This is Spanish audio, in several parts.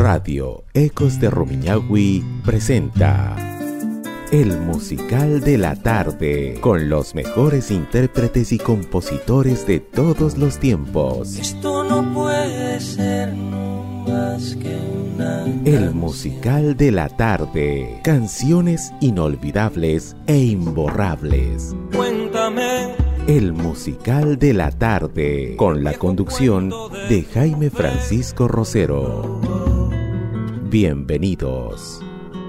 Radio Ecos de Rumiñahui presenta El Musical de la Tarde, con los mejores intérpretes y compositores de todos los tiempos. Esto no puede ser no más que una El Musical de la Tarde, canciones inolvidables e imborrables. Cuéntame. El Musical de la Tarde, con la conducción de Jaime Francisco Rosero. Bienvenidos.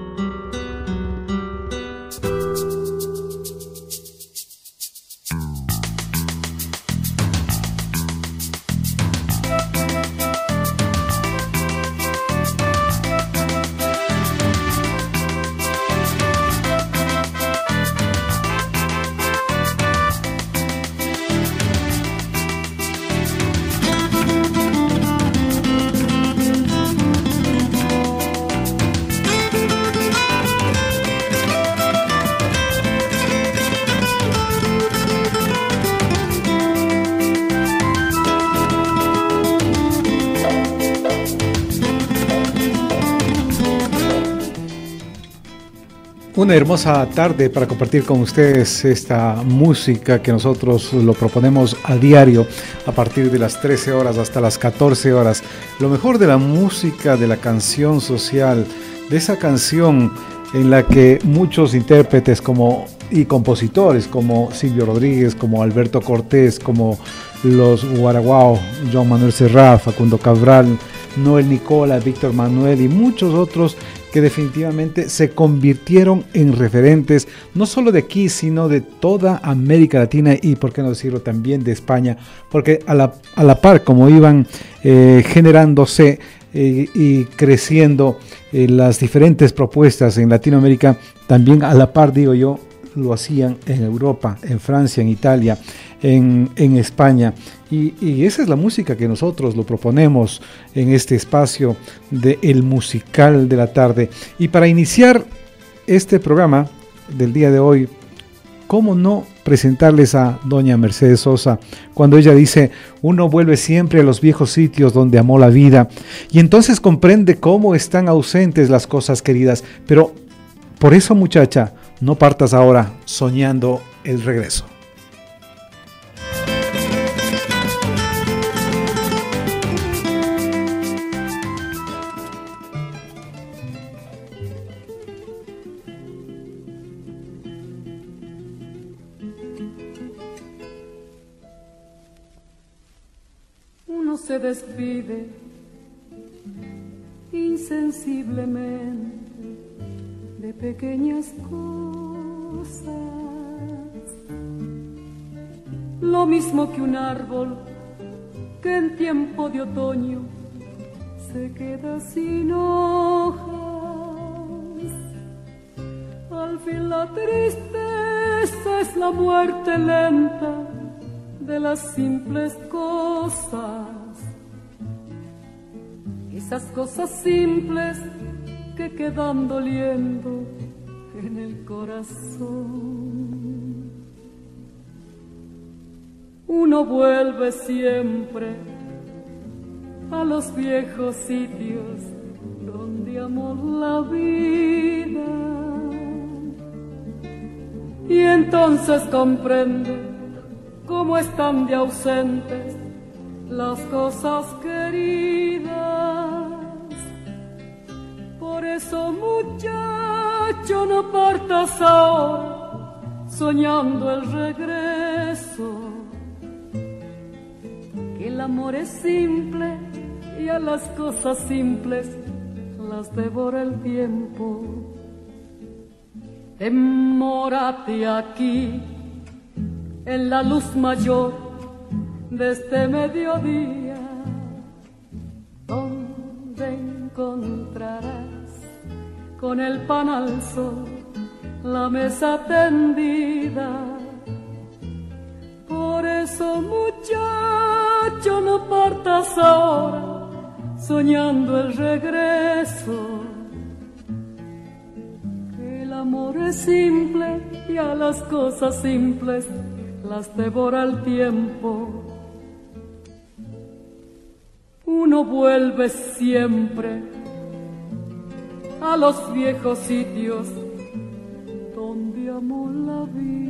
Una hermosa tarde para compartir con ustedes esta música que nosotros lo proponemos a diario a partir de las 13 horas hasta las 14 horas. Lo mejor de la música, de la canción social, de esa canción en la que muchos intérpretes y compositores como Silvio Rodríguez, como Alberto Cortés, como los Guaraguao, Joan Manuel Serrat, Facundo Cabral, Noel Nicola, Víctor Manuel y muchos otros que definitivamente se convirtieron en referentes, no solo de aquí, sino de toda América Latina y, por qué no decirlo, también de España, porque a la par, como iban generándose y creciendo las diferentes propuestas en Latinoamérica, también a la par, digo yo, lo hacían en Europa, en Francia, en Italia, en España. Y esa es la música que nosotros lo proponemos en este espacio de El Musical de la Tarde. Y para iniciar este programa del día de hoy, ¿cómo no presentarles a doña Mercedes Sosa cuando ella dice: uno vuelve siempre a los viejos sitios donde amó la vida y entonces comprende cómo están ausentes las cosas queridas? Pero por eso, muchacha, no partas ahora soñando el regreso. Uno se despide insensiblemente de pequeñas cosas, lo mismo que un árbol que en tiempo de otoño se queda sin hojas. Al fin la tristeza es la muerte lenta de las simples cosas, esas cosas simples que quedan doliendo en el corazón. Uno vuelve siempre a los viejos sitios donde amó la vida y entonces comprende cómo están de ausentes las cosas queridas. Por eso, muchacho, no partas ahora soñando el regreso, que el amor es simple y a las cosas simples las devora el tiempo. Demórate aquí en la luz mayor de este mediodía, donde encontrarás con el pan al sol la mesa tendida. Por eso, muchacho, no partas ahora soñando el regreso, que el amor es simple y a las cosas simples las devora el tiempo. Uno vuelve siempre a los viejos sitios donde amó la vida.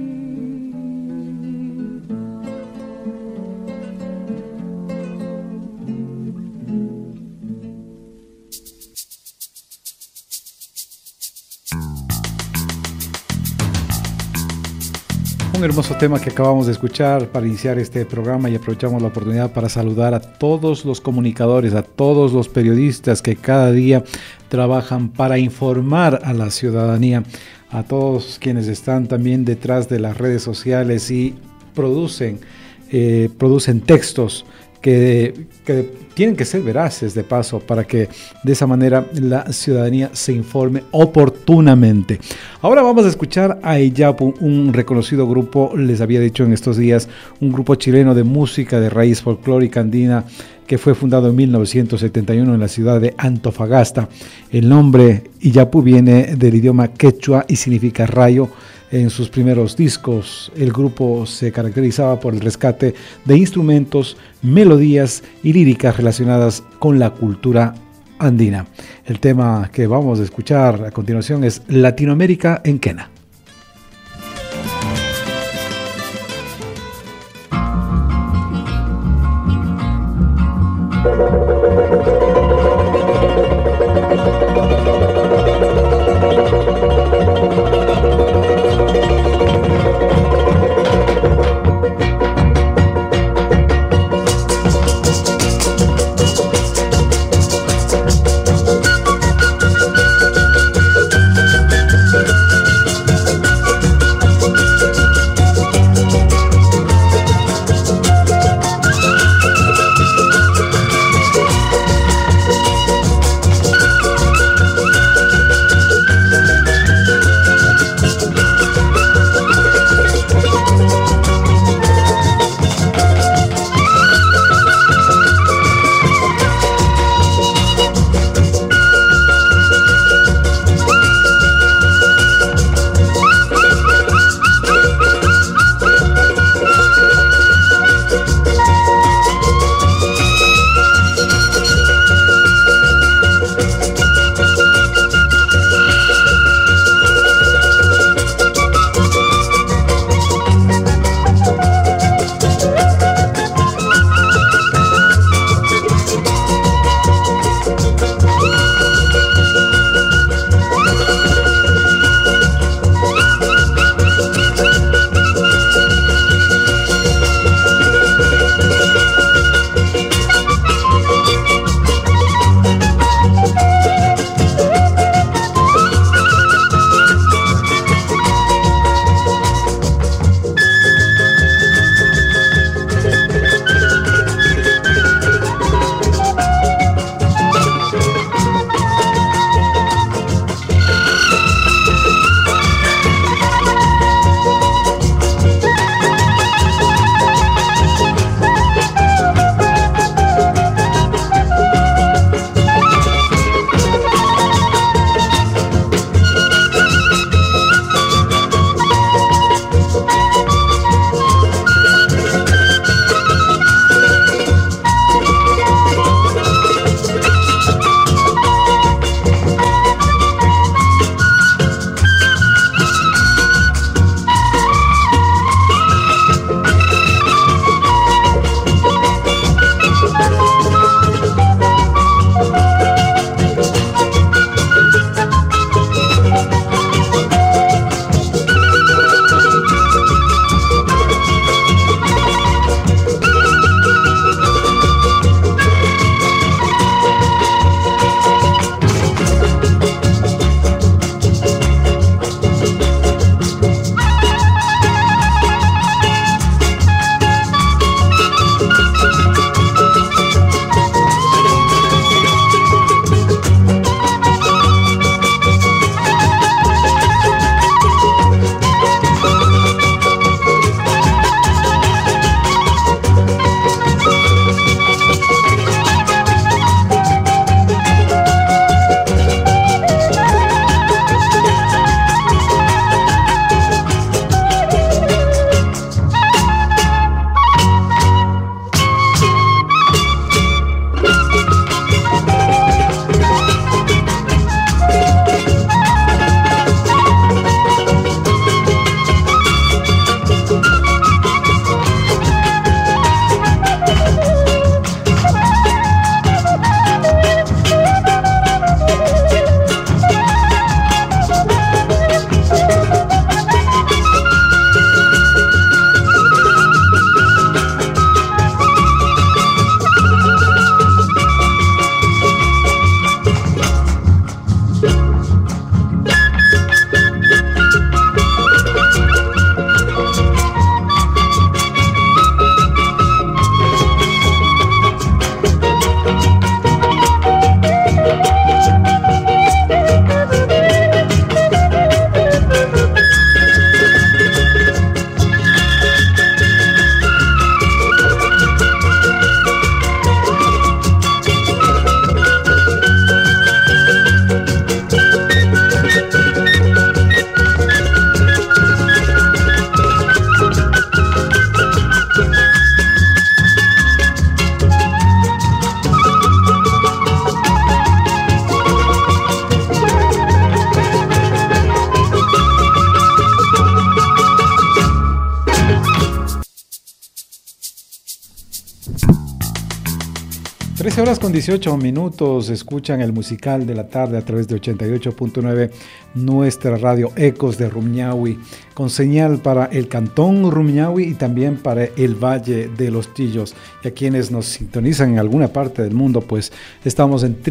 Un hermoso tema que acabamos de escuchar para iniciar este programa, y aprovechamos la oportunidad para saludar a todos los comunicadores, a todos los periodistas que cada día trabajan para informar a la ciudadanía, a todos quienes están también detrás de las redes sociales y producen textos que tienen que ser veraces de paso, para que de esa manera la ciudadanía se informe oportunamente. Ahora vamos a escuchar a Iyapu, un reconocido grupo, les había dicho en estos días, un grupo chileno de música de raíz folclórica andina que fue fundado en 1971 en la ciudad de Antofagasta. El nombre Iyapu viene del idioma quechua y significa rayo. En sus primeros discos, el grupo se caracterizaba por el rescate de instrumentos, melodías y líricas relacionadas con la cultura andina. El tema que vamos a escuchar a continuación es Latinoamérica en Quena. 13 horas con 18 minutos, escuchan el musical de la tarde a través de 88.9, nuestra radio Ecos de Rumiñahui, con señal para el Cantón Rumiñahui y también para el Valle de los Chillos. Y a quienes nos sintonizan en alguna parte del mundo, pues estamos en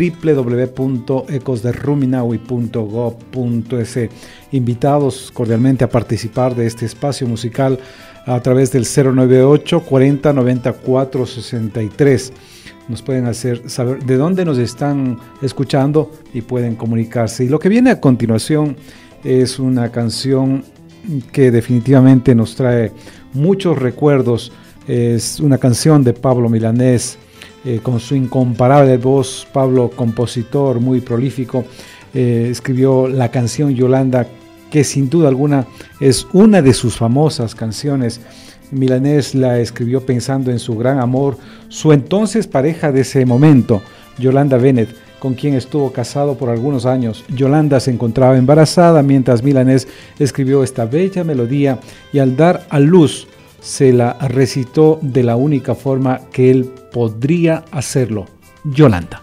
www.ecosderumiñahui.gov.es. Invitados cordialmente a participar de este espacio musical a través del 098 40 94 63. Nos pueden hacer saber de dónde nos están escuchando y pueden comunicarse. Y lo que viene a continuación es una canción que definitivamente nos trae muchos recuerdos. Es una canción de Pablo Milanés, con su incomparable voz. Pablo, compositor muy prolífico, escribió la canción Yolanda, que sin duda alguna es una de sus famosas canciones. Milanés la escribió pensando en su gran amor, su entonces pareja de ese momento, Yolanda Bennett, con quien estuvo casado por algunos años. Yolanda se encontraba embarazada mientras Milanés escribió esta bella melodía y al dar a luz se la recitó de la única forma que él podría hacerlo, Yolanda.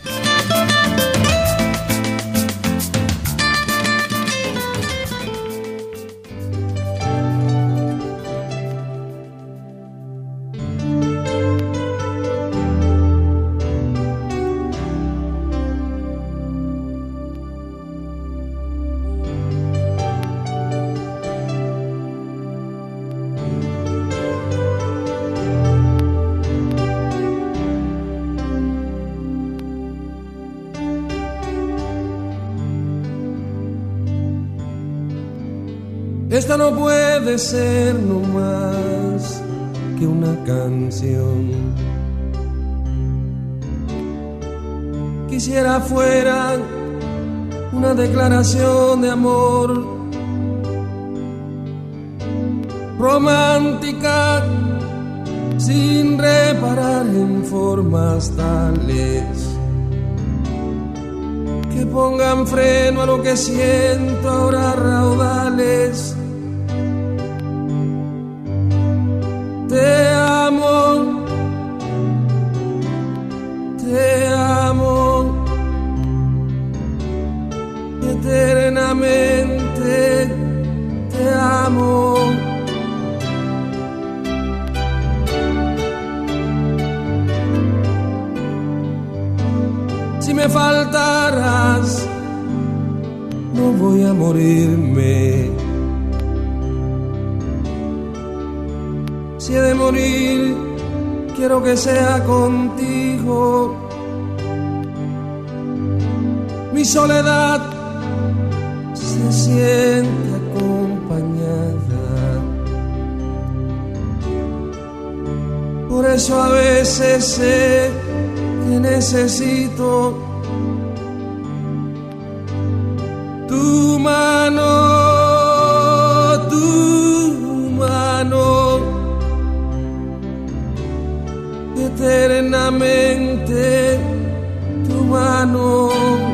Esta no puede ser no más que una canción. Quisiera fuera una declaración de amor romántica, sin reparar en formas tales que pongan freno a lo que siento ahora raudales. Te amo, eternamente te amo. Si me faltaras, no voy a morirme. Si he de morir, quiero que sea contigo. Mi soledad se siente acompañada. Por eso a veces sé que necesito tu mano, eternamente tu mano.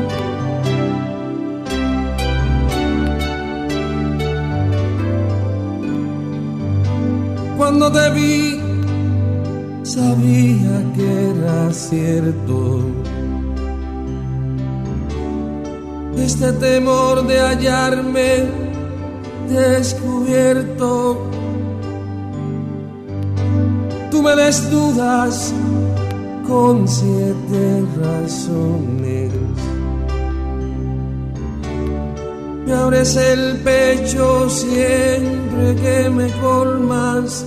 Cuando te vi, sabía que era cierto este temor de hallarme descubierto. Tú me desnudas con 7 razones, me abres el pecho siempre que me colmas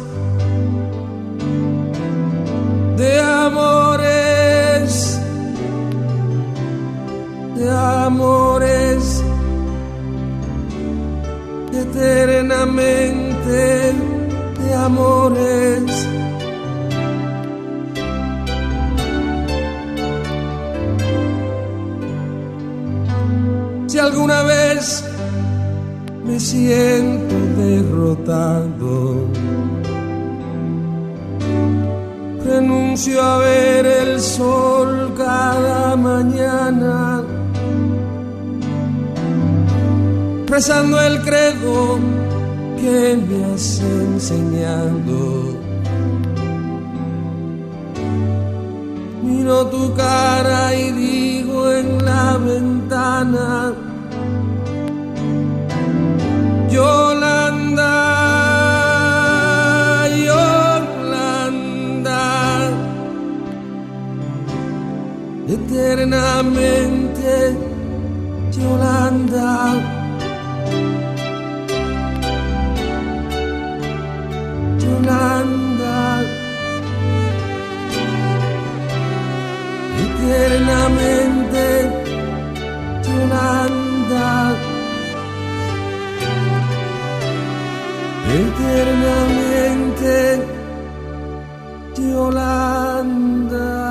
de amores, eternamente de amores. Si alguna vez me siento derrotado, renuncio a ver el sol cada mañana, rezando el credo que me has enseñado. miro tu cara y digo en la ventana, Yolanda, Yolanda, eternamente Yolanda, Yolanda, eternamente Yolanda, eternamente Yolanda.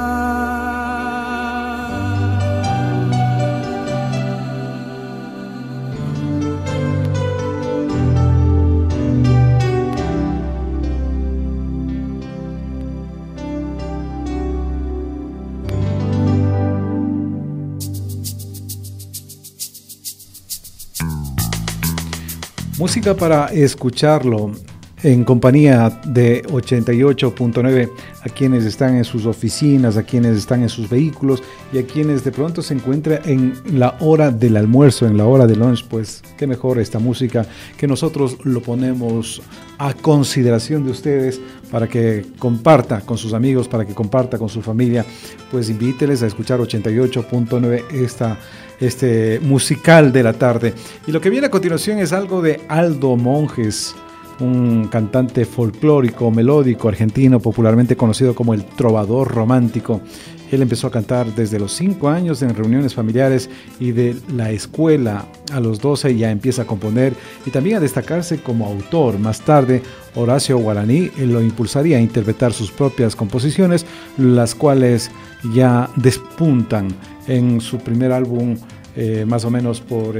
Música para escucharlo en compañía de 88.9, a quienes están en sus oficinas, a quienes están en sus vehículos y a quienes de pronto se encuentran en la hora del almuerzo, en la hora del lunch. Pues qué mejor esta música que nosotros lo ponemos a consideración de ustedes para que comparta con sus amigos, para que comparta con su familia. Pues invíteles a escuchar 88.9 este musical de la tarde. Y lo que viene a continuación es algo de Aldo Monjes, un cantante folclórico, melódico, argentino, popularmente conocido como el trovador romántico. Él empezó a cantar desde los 5 años en reuniones familiares y de la escuela. A los 12 ya empieza a componer y también a destacarse como autor. Más tarde, Horacio Guaraní lo impulsaría a interpretar sus propias composiciones, las cuales ya despuntan en su primer álbum, más o menos por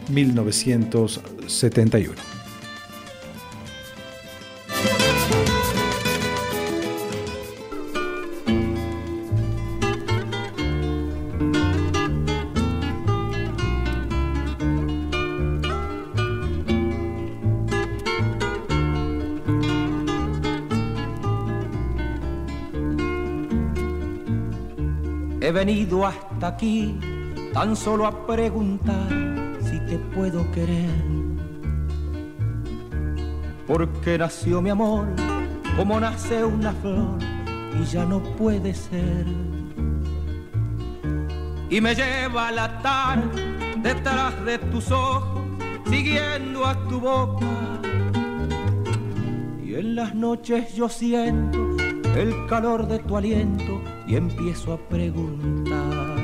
1971. He venido hasta aquí tan solo a preguntar si te puedo querer, porque nació mi amor como nace una flor y ya no puede ser, y me lleva la tarde detrás de tus ojos siguiendo a tu boca, y en las noches yo siento el calor de tu aliento y empiezo a preguntar,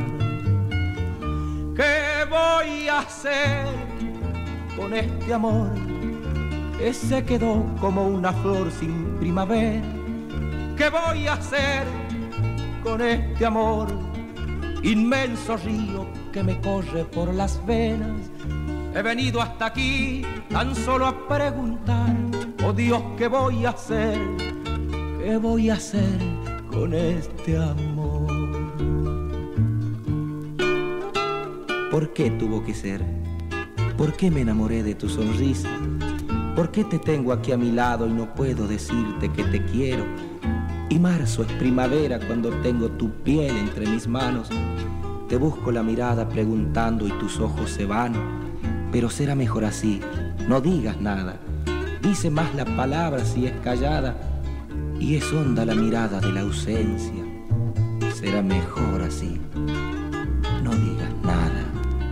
¿qué voy a hacer con este amor que se quedó como una flor sin primavera? ¿Qué voy a hacer con este amor, inmenso río que me corre por las venas? He venido hasta aquí tan solo a preguntar, oh Dios, ¿qué voy a hacer? ¿Qué voy a hacer con este amor? ¿Por qué tuvo que ser? ¿Por qué me enamoré de tu sonrisa? ¿Por qué te tengo aquí a mi lado y no puedo decirte que te quiero? Y marzo es primavera cuando tengo tu piel entre mis manos. Te busco la mirada preguntando y tus ojos se van. Pero será mejor así, no digas nada. Dice más la palabra si es callada. Y es honda la mirada de la ausencia. Será mejor así, no digas nada.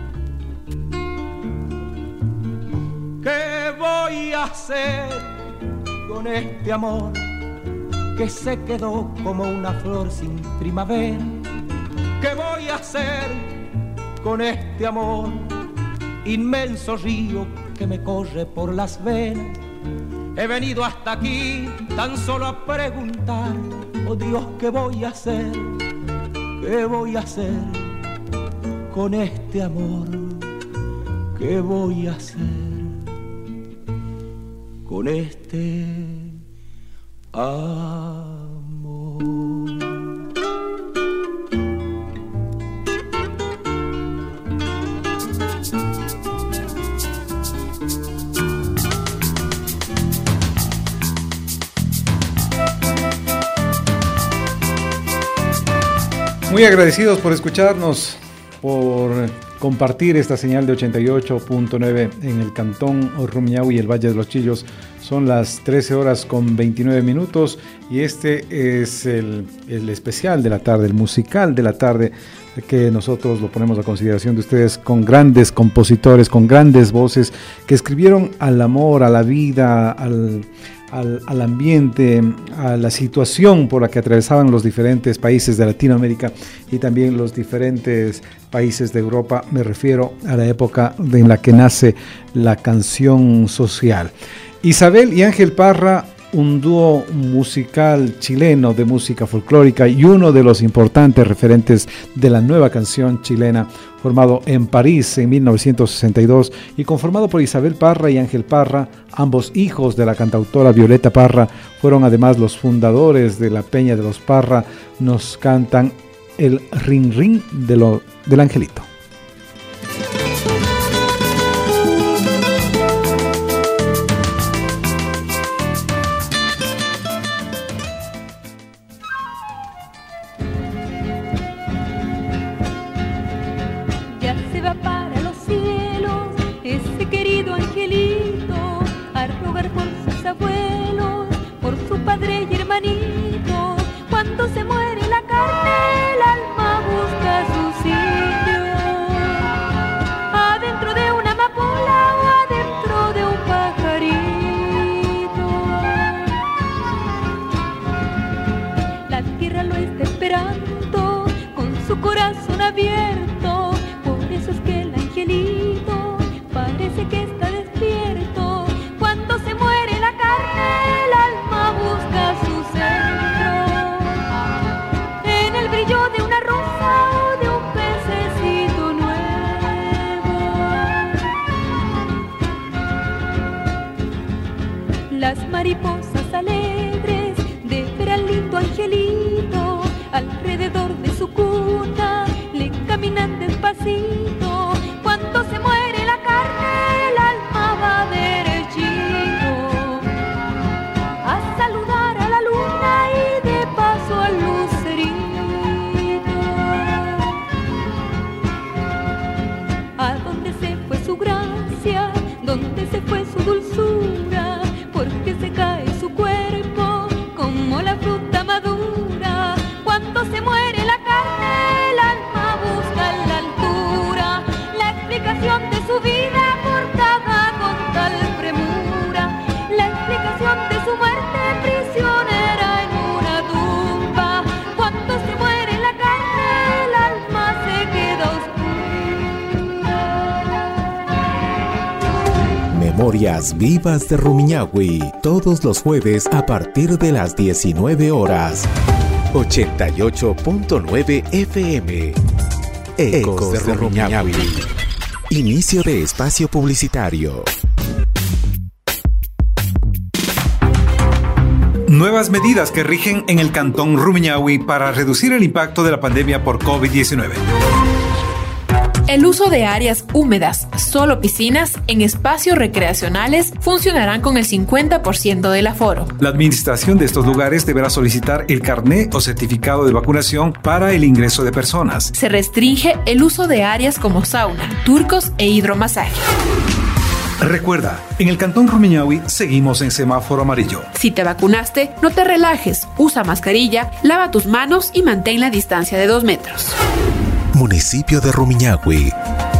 ¿Qué voy a hacer con este amor que se quedó como una flor sin primavera? ¿Qué voy a hacer con este amor, inmenso río que me corre por las venas? He venido hasta aquí tan solo a preguntar, oh Dios, ¿qué voy a hacer? ¿Qué voy a hacer con este amor? ¿Qué voy a hacer con este amor? Muy agradecidos por escucharnos, por compartir esta señal de 88.9 en el Cantón Rumiñahui y el Valle de los Chillos. Son las 13 horas con 29 minutos y este es el especial de la tarde, el musical de la tarde, que nosotros lo ponemos a consideración de ustedes, con grandes compositores, con grandes voces que escribieron al amor, a la vida, al ambiente, a la situación por la que atravesaban los diferentes países de Latinoamérica y también los diferentes países de Europa. Me refiero a la época en la que nace la canción social. Isabel y Ángel Parra, un dúo musical chileno de música folclórica y uno de los importantes referentes de la nueva canción chilena, formado en París en 1962 y conformado por Isabel Parra y Ángel Parra, ambos hijos de la cantautora Violeta Parra. Fueron además los fundadores de la Peña de los Parra. Nos cantan el Rin Rin del Angelito. Memorias Vivas de Rumiñahui, todos los jueves a partir de las 19 horas. 88.9 FM. Ecos de Rumiñahui. Inicio de espacio publicitario. Nuevas medidas que rigen en el Cantón Rumiñahui para reducir el impacto de la pandemia por COVID-19. El uso de áreas húmedas, solo piscinas, en espacios recreacionales funcionarán con el 50% del aforo. La administración de estos lugares deberá solicitar el carné o certificado de vacunación para el ingreso de personas. Se restringe el uso de áreas como sauna, turcos e hidromasaje. Recuerda, en el Cantón Rumiñahui seguimos en semáforo amarillo. Si te vacunaste, no te relajes, usa mascarilla, lava tus manos y mantén la distancia de 2 metros. Municipio de Rumiñahui.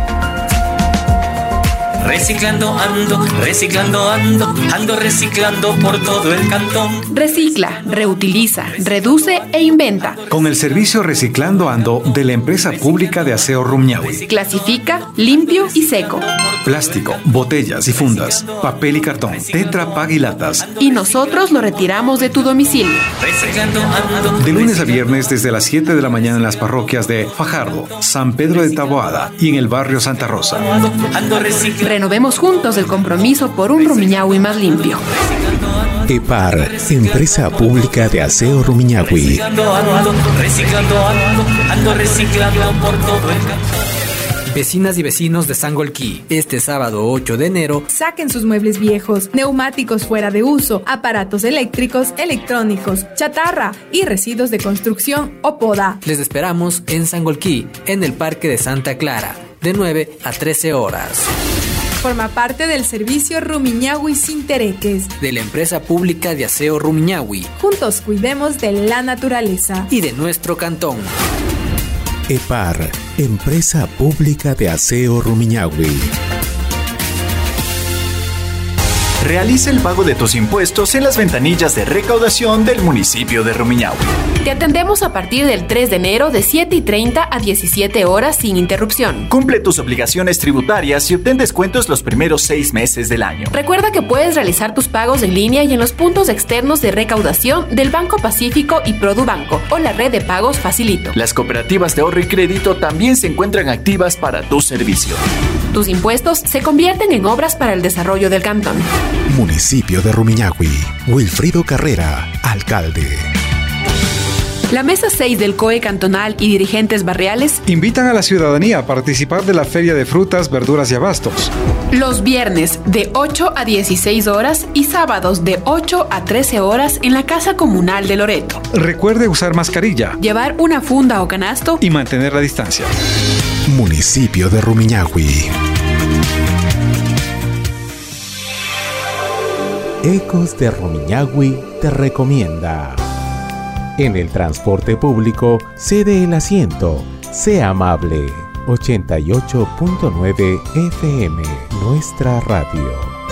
Reciclando ando, ando reciclando por todo el cantón. Recicla, reutiliza, reduce e inventa. Con el servicio Reciclando Ando de la empresa pública de aseo Rumiñahui. Clasifica, limpio y seco. Plástico, botellas y fundas, papel y cartón, Tetra Pak y latas. Y nosotros lo retiramos de tu domicilio. Reciclando ando. De lunes a viernes desde las 7 de la mañana en las parroquias de Fajardo, San Pedro de Taboada y en el barrio Santa Rosa. Ando reciclando. Renovemos juntos el compromiso por un Rumiñahui más limpio. EPAR, Empresa Pública de Aseo Rumiñahui. Ando reciclando por todo el cantón. Vecinas y vecinos de Sangolquí, este sábado 8 de enero, saquen sus muebles viejos, neumáticos fuera de uso, aparatos eléctricos, electrónicos, chatarra y residuos de construcción o poda. Les esperamos en Sangolquí, en el Parque de Santa Clara, de 9 a 13 horas. Forma parte del servicio Rumiñahui Sin Tereques, de la empresa pública de aseo Rumiñahui. Juntos cuidemos de la naturaleza y de nuestro cantón. EPAR, Empresa Pública de Aseo Rumiñahui. Realiza el pago de tus impuestos en las ventanillas de recaudación del municipio de Rumiñahui. Te atendemos a partir del 3 de enero de 7:30 a 17 horas sin interrupción. Cumple tus obligaciones tributarias y obtén descuentos los primeros 6 meses del año. Recuerda que puedes realizar tus pagos en línea y en los puntos externos de recaudación del Banco Pacífico y Produbanco o la red de pagos Facilito. Las cooperativas de ahorro y crédito también se encuentran activas para tu servicio. Tus impuestos se convierten en obras para el desarrollo del cantón. Municipio de Rumiñahui. Wilfrido Carrera, alcalde. La Mesa 6 del COE Cantonal y dirigentes barriales invitan a la ciudadanía a participar de la Feria de Frutas, Verduras y Abastos. Los viernes de 8 a 16 horas y sábados de 8 a 13 horas en la Casa Comunal de Loreto. Recuerde usar mascarilla, llevar una funda o canasto y mantener la distancia. Municipio de Rumiñahui. Ecos de Rumiñahui te recomienda. En el transporte público, cede el asiento. Sea amable. 88.9 FM, nuestra radio.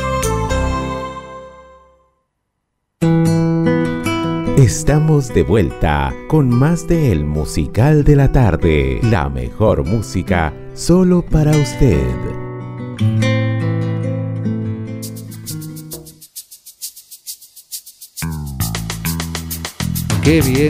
Estamos de vuelta con más de El Musical de la Tarde. La mejor música solo para usted. ¡Qué bien!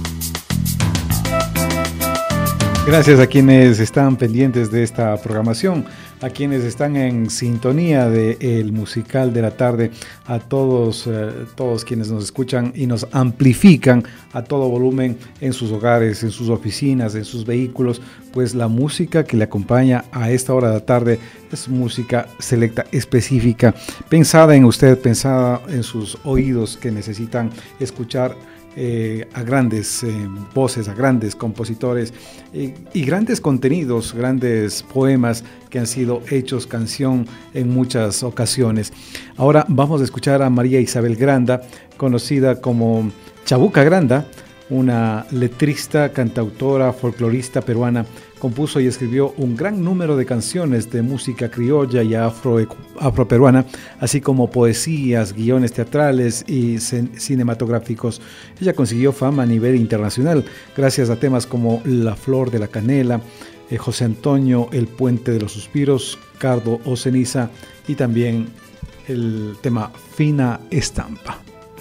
Gracias a quienes están pendientes de esta programación, a quienes están en sintonía de El Musical de la Tarde, a todos quienes nos escuchan y nos amplifican a todo volumen en sus hogares, en sus oficinas, en sus vehículos, pues la música que le acompaña a esta hora de la tarde es música selecta, específica, pensada en usted, pensada en sus oídos que necesitan escuchar a grandes voces, a grandes compositores y grandes contenidos, grandes poemas que han sido hechos canción en muchas ocasiones. Ahora vamos a escuchar a María Isabel Granda, conocida como Chabuca Granda, una letrista, cantautora, folclorista peruana. Compuso y escribió un gran número de canciones de música criolla y afroperuana, así como poesías, guiones teatrales y cinematográficos. Ella consiguió fama a nivel internacional gracias a temas como La Flor de la Canela, José Antonio, El Puente de los Suspiros, Cardo o Ceniza y también el tema Fina Estampa.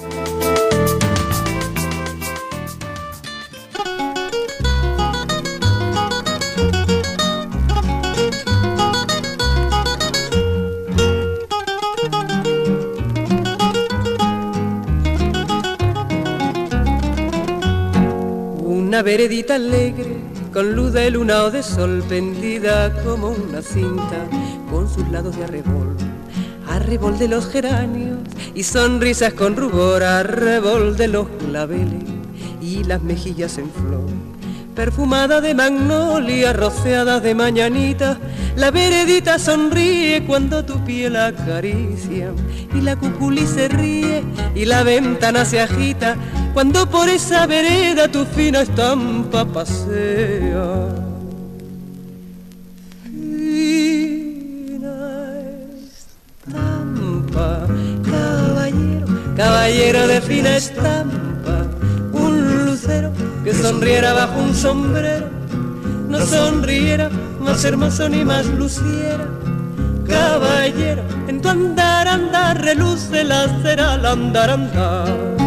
Una veredita alegre, con luz de luna o de sol, pendida como una cinta, con sus lados de arrebol de los geranios, y sonrisas con rubor, arrebol de los claveles, y las mejillas en flor, perfumada de magnolia, rociada de mañanita. La veredita sonríe cuando tu piel acaricia, y la cuculí se ríe, y la ventana se agita, cuando por esa vereda tu fina estampa pasea. Fina estampa, caballero de fina estampa, un lucero que sonriera bajo un sombrero, no sonriera más hermoso ni más luciera. Caballero, en tu andar, andar, reluce la cera al andar, andar.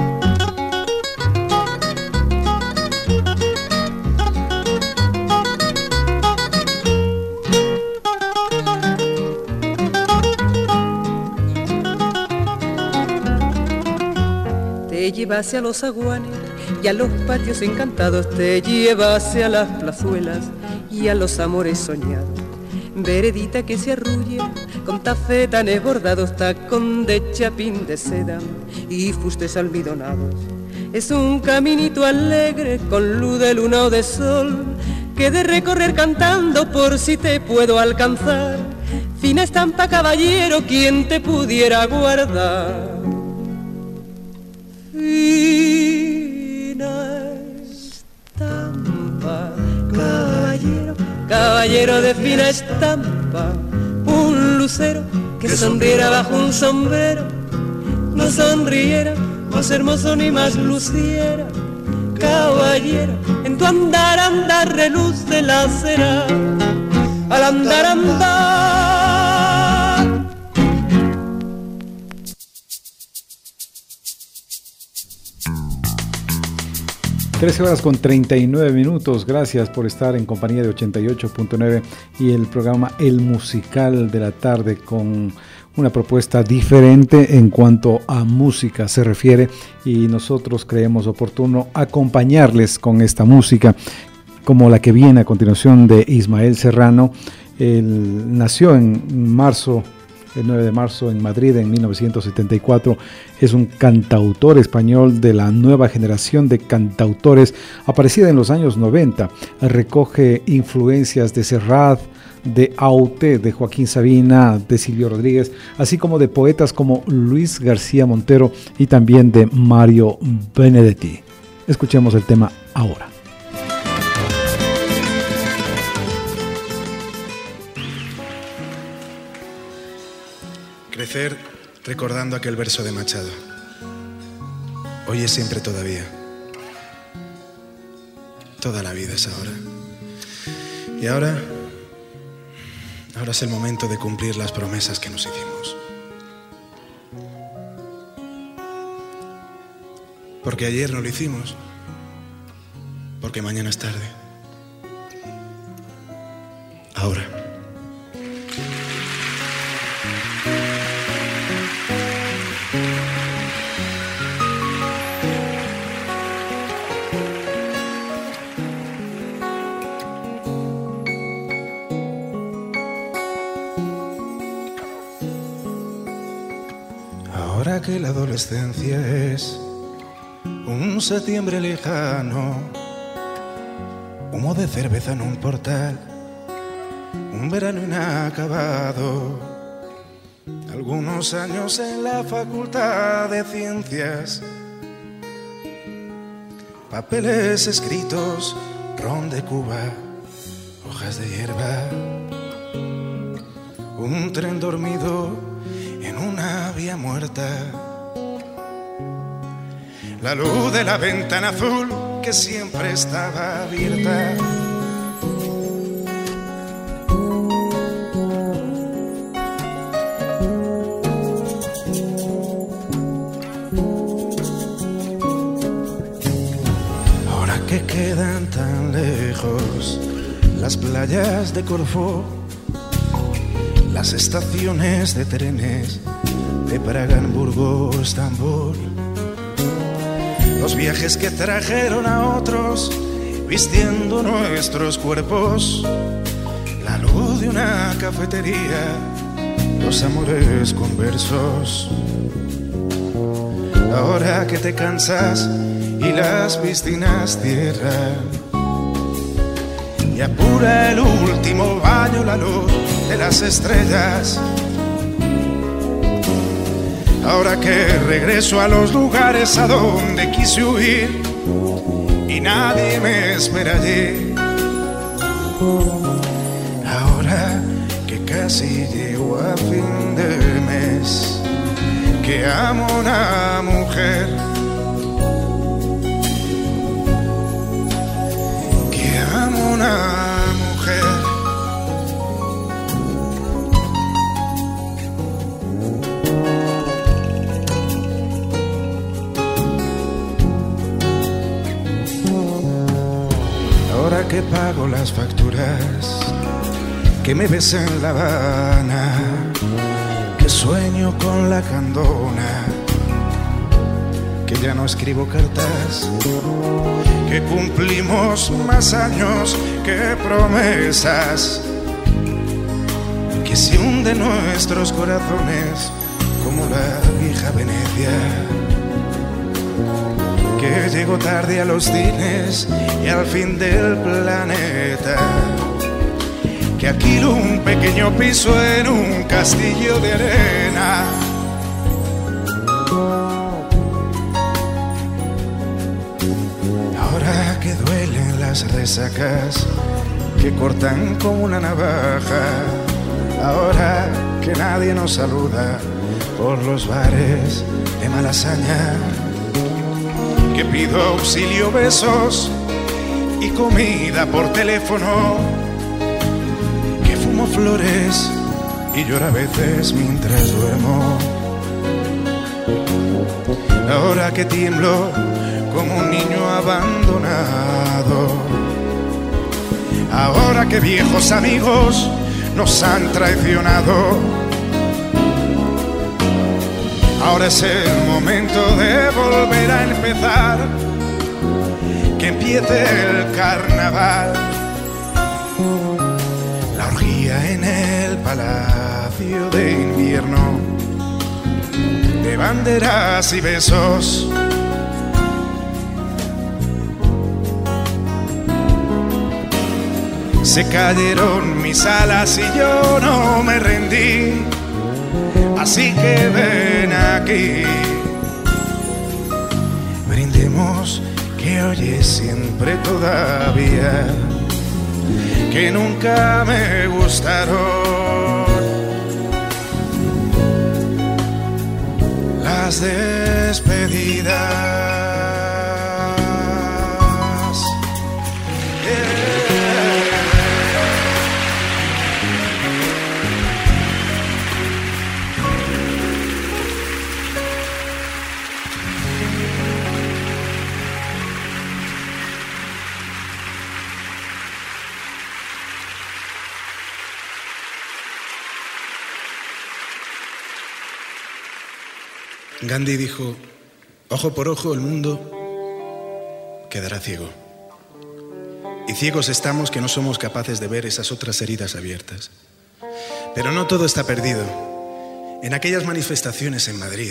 Te lleva hacia los aguanes y a los patios encantados, te lleva hacia las plazuelas y a los amores soñados. veredita que se arrulla con tafetanes bordados, tacón de chapín de seda y fustes almidonados. Es un caminito alegre con luz de luna o de sol que he de recorrer cantando por si te puedo alcanzar. Fina estampa, caballero, quien te pudiera guardar. Fina estampa, caballero, caballero de fina estampa, un lucero que sonriera bajo un sombrero, no sonriera más hermoso ni más luciera. Caballero, en tu andar, andar reluce la cera, al andar, andar. 13 horas con 39 minutos. Gracias por estar en compañía de 88.9 y el programa El Musical de la Tarde, con una propuesta diferente en cuanto a música se refiere, y nosotros creemos oportuno acompañarles con esta música, como la que viene a continuación de Ismael Serrano. Él nació en marzo, el 9 de marzo en Madrid en 1974, es un cantautor español de la nueva generación de cantautores aparecida en los años 90, recoge influencias de Serrat, de Aute, de Joaquín Sabina, de Silvio Rodríguez, así como de poetas como Luis García Montero y también de Mario Benedetti. Escuchemos el tema ahora. Crecer recordando aquel verso de Machado. Hoy es siempre todavía. Toda la vida es ahora. Y ahora es el momento de cumplir las promesas que nos hicimos. Porque ayer no lo hicimos. Porque mañana es tarde. Ahora. Ahora que la adolescencia es un septiembre lejano, humo de cerveza en un portal, un verano inacabado, algunos años en la facultad de ciencias, papeles escritos, ron de Cuba, hojas de hierba, un tren dormido en una vía muerta, la luz de la ventana azul que siempre estaba abierta. Ahora que quedan tan lejos las playas de Corfú, las estaciones de trenes de Praga, Hamburgo, Estambul, los viajes que trajeron a otros vistiendo nuestros cuerpos, la luz de una cafetería, los amores conversos. Ahora que te cansas y las piscinas cierran y apura el último baño la luz de las estrellas. Ahora que regreso a los lugares a donde quise huir y nadie me espera allí. Ahora que casi llego a fin de mes, que amo a una mujer, que amo a una mujer. Ahora que pago las facturas, que me ves en La Habana, que sueño con la candona, que ya no escribo cartas, que cumplimos más años que promesas, que se hunde en nuestros corazones como la vieja Venecia, que llegó tarde a los cines y al fin del planeta, que alquiló un pequeño piso en un castillo de arena. Ahora que duelen las resacas que cortan como una navaja, ahora que nadie nos saluda por los bares de Malasaña, que pido auxilio, besos y comida por teléfono, que fumo flores y lloro a veces mientras duermo. Ahora que tiemblo como un niño abandonado, ahora que viejos amigos nos han traicionado, ahora es el momento de volver a empezar, que empiece el carnaval, la orgía en el palacio de invierno, de banderas y besos. Se cayeron mis alas y yo no me rendí, así que ven aquí, brindemos que hoy es siempre todavía, que nunca me gustaron las despedidas. Gandhi dijo: ojo por ojo el mundo quedará ciego. Y ciegos estamos que no somos capaces de ver esas otras heridas abiertas. Pero no todo está perdido. En aquellas manifestaciones en Madrid,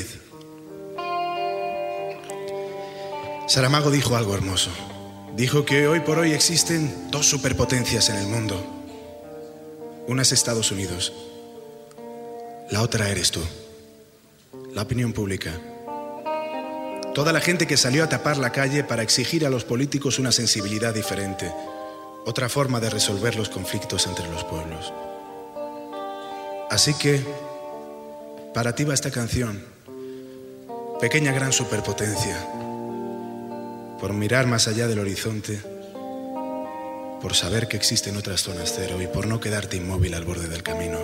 Saramago dijo algo hermoso. Dijo que hoy por hoy existen dos superpotencias en el mundo. Una es Estados Unidos, la otra eres tú. La opinión pública. Toda la gente que salió a tapar la calle para exigir a los políticos una sensibilidad diferente, otra forma de resolver los conflictos entre los pueblos. Así que, para ti va esta canción, pequeña gran superpotencia, por mirar más allá del horizonte, por saber que existen otras zonas cero y por no quedarte inmóvil al borde del camino.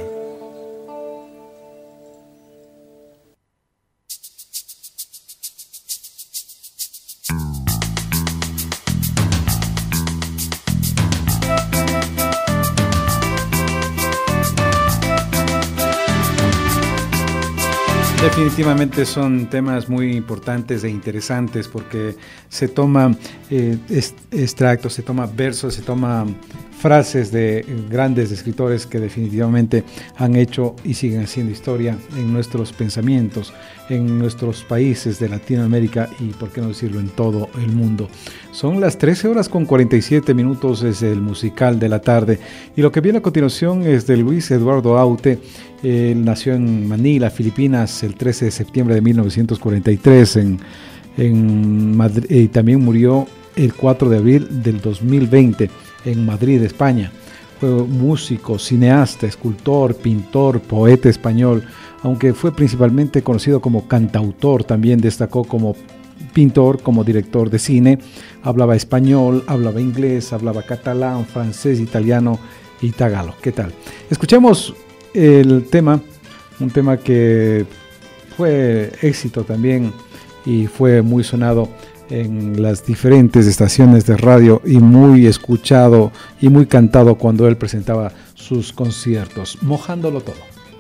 Definitivamente son temas muy importantes e interesantes porque se toma extractos, se toma versos, se toma frases de grandes escritores que definitivamente han hecho y siguen haciendo historia en nuestros pensamientos, en nuestros países de Latinoamérica y, por qué no decirlo, en todo el mundo. Son las 13:47, es el musical de la tarde. Y lo que viene a continuación es de Luis Eduardo Aute. Él nació en Manila, Filipinas, el 13 de septiembre de 1943 en Madrid, y también murió el 4 de abril del 2020 en Madrid, España. Fue músico, cineasta, escultor, pintor, poeta español, aunque fue principalmente conocido como cantautor. También destacó como pintor, como director de cine. Hablaba español, hablaba inglés, hablaba catalán, francés, italiano y tagalo. ¿Qué tal? Escuchemos el tema, un tema que fue éxito también y fue muy sonado en las diferentes estaciones de radio y muy escuchado y muy cantado cuando él presentaba sus conciertos, Mojándolo Todo.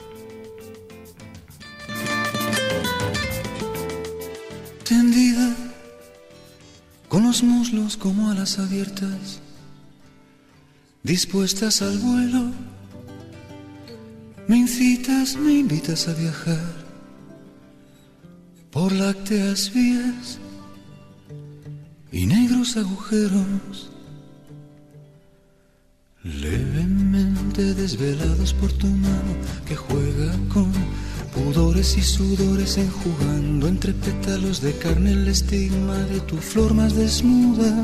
Tendida, con los muslos como alas abiertas, dispuestas al vuelo, Me incitas, me invitas a viajar por lácteas vías y negros agujeros, levemente desvelados por tu mano que juega con pudores y sudores, enjugando entre pétalos de carne el estigma de tu flor más desnuda,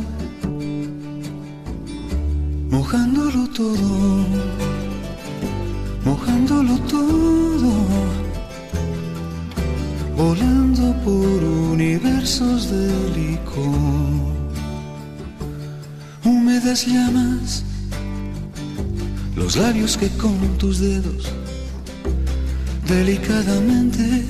mojándolo todo, mojándolo todo, volando por universos de licor, húmedas llamas, los labios que con tus dedos delicadamente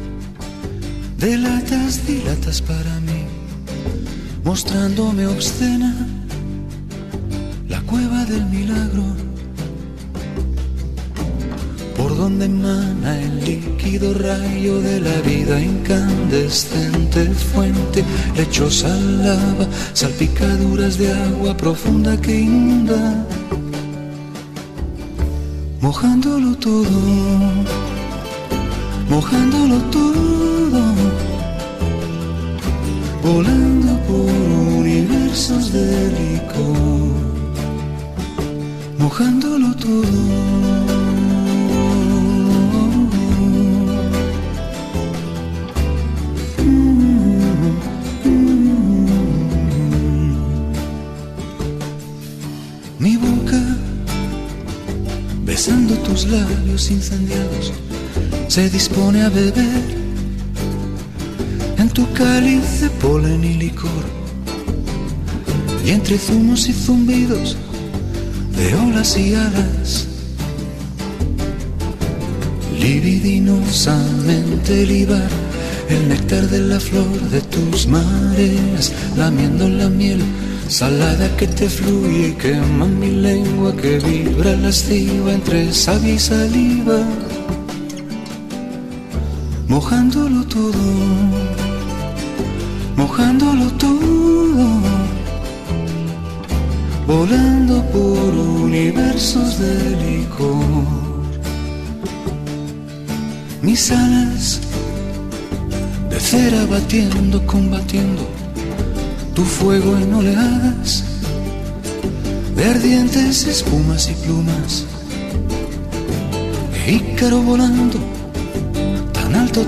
dilatas para mí, mostrándome obscena la cueva del milagro, por donde emana el líquido rayo de la vida, incandescente fuente, lechosa lava, salpicaduras de agua profunda que inunda, mojándolo todo, mojándolo todo, volando por universos de licor, mojándolo todo. Mi boca, besando tus labios incendiados, se dispone a beber en tu cáliz de polen y licor, y entre zumos y zumbidos de olas y alas, libidinosamente libar el néctar de la flor de tus mareas, lamiendo la miel salada que te fluye y quema mi lengua que vibra lasciva entre savia y saliva, mojándolo todo, mojándolo todo, volando por universos de licor. Mis alas de cera batiendo, combatiendo tu fuego en oleadas de ardientes espumas y plumas, e Ícaro volando tan alto,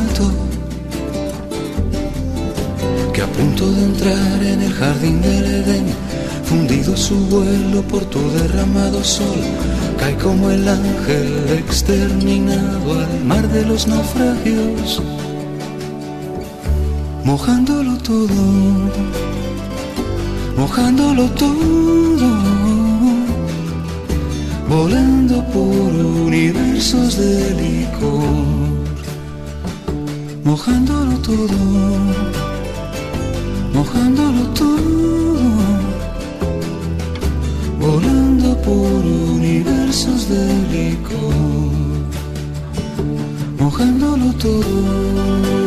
que a punto de entrar en el jardín del Edén, fundido su vuelo por tu derramado sol, cae como el ángel exterminado al mar de los naufragios, mojándolo todo, mojándolo todo, volando por universos de licor, mojándolo todo, mojándolo todo, volando por universos de licor, mojándolo todo.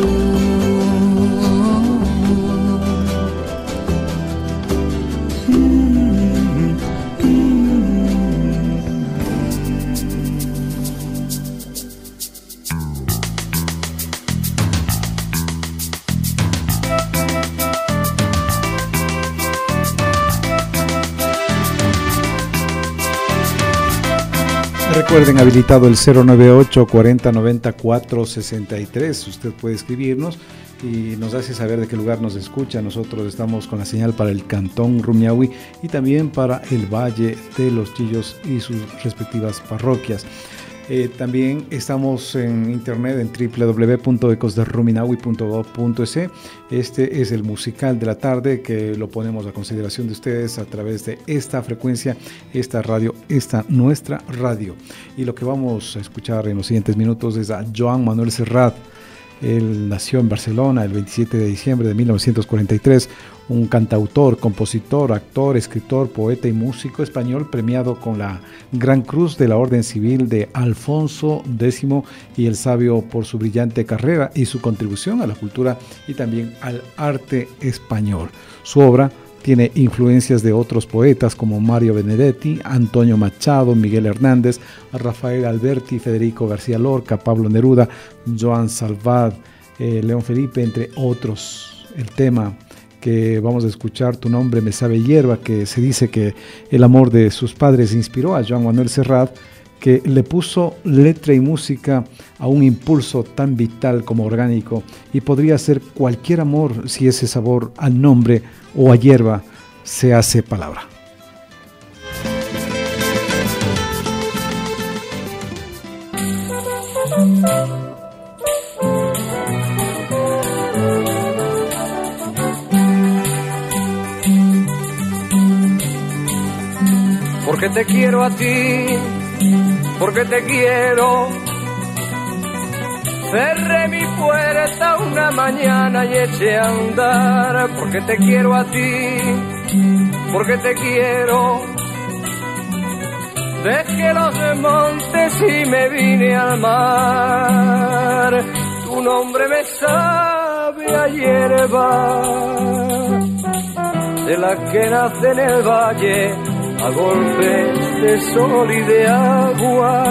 Recuerden, habilitado el 098 40 94 63. Usted puede escribirnos y nos hace saber de qué lugar nos escucha. Nosotros estamos con la señal para el Cantón Rumiñahui y también para el Valle de los Chillos y sus respectivas parroquias. También estamos en internet en www.ecosderumiñahui.gov.es. Este es el musical de la tarde que lo ponemos a consideración de ustedes a través de esta frecuencia, esta radio, esta nuestra radio. Y lo que vamos a escuchar en los siguientes minutos es a Joan Manuel Serrat. Él nació en Barcelona el 27 de diciembre de 1943, un cantautor, compositor, actor, escritor, poeta y músico español premiado con la Gran Cruz de la Orden Civil de Alfonso X y el Sabio por su brillante carrera y su contribución a la cultura y también al arte español. Su obra Tiene influencias de otros poetas como Mario Benedetti, Antonio Machado, Miguel Hernández, Rafael Alberti, Federico García Lorca, Pablo Neruda, Joan Salvat, León Felipe, entre otros. El tema que vamos a escuchar, Tu nombre me sabe hierba, que se dice que el amor de sus padres inspiró a Joan Manuel Serrat, que le puso letra y música a un impulso tan vital como orgánico, y podría ser cualquier amor si ese sabor al nombre o a hierba se hace palabra. Porque te quiero a ti, porque te quiero. Cerré mi puerta una mañana y eché a andar. Porque te quiero a ti, porque te quiero. Dejé los montes y me vine al mar. Tu nombre me sabe a hierba, de la que nace en el valle a golpes de sol y de agua.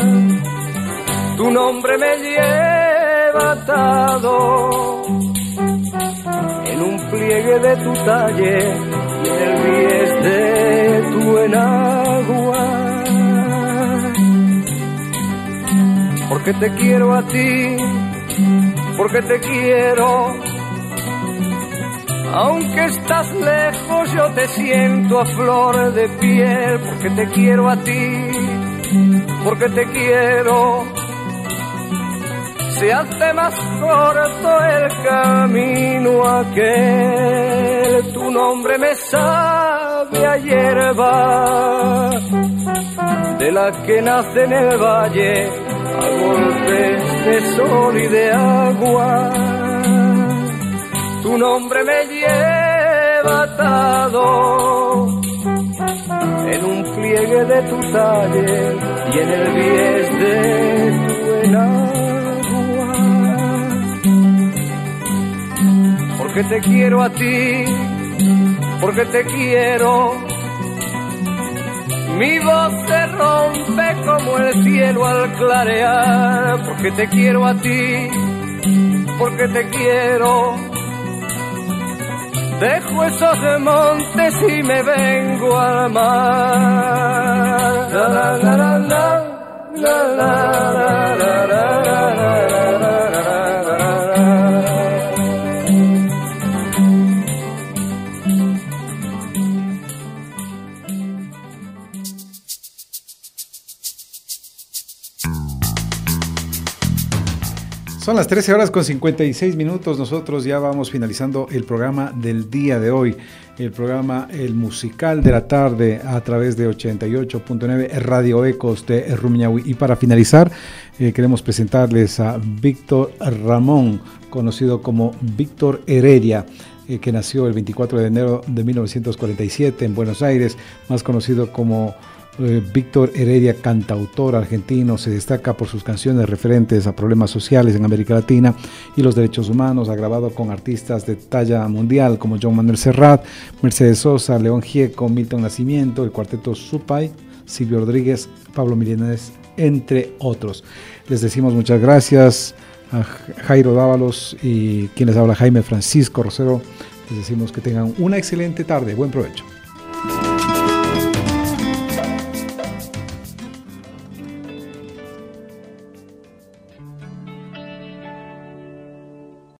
Tu nombre me lleva atado en un pliegue de tu talle y en el bies de tu enagua. Porque te quiero a ti, porque te quiero. Aunque estás lejos yo te siento a flor de piel. Porque te quiero a ti, porque te quiero. Se hace más corto el camino aquel. Tu nombre me sabe a hierba, de la que nace en el valle a golpes de sol y de agua. Tu nombre me lleva atado en un pliegue de tu talle y en el bies de tu enagua. Porque te quiero a ti, porque te quiero. Mi voz se rompe como el cielo al clarear. Porque te quiero a ti, porque te quiero. Dejo esos montes y me vengo al mar. La, la, la, la, la, la, la, la, la, Son las 13 horas con 56 minutos. Nosotros ya vamos finalizando el programa del día de hoy. El programa El Musical de la Tarde a través de 88.9 Radio Ecos de Rumiñahui. Y para finalizar, queremos presentarles a Víctor Ramón, conocido como Víctor Heredia, que nació el 24 de enero de 1947 en Buenos Aires, más conocido como Víctor Heredia, cantautor argentino. Se destaca por sus canciones referentes a problemas sociales en América Latina y los derechos humanos. Ha grabado con artistas de talla mundial como Joan Manuel Serrat, Mercedes Sosa, León Gieco, Milton Nascimento, el Cuarteto Supay, Silvio Rodríguez, Pablo Milanés, entre otros. Les decimos muchas gracias a Jairo Dávalos y quien les habla, Jaime Francisco Rosero. Les decimos que tengan una excelente tarde. Buen provecho.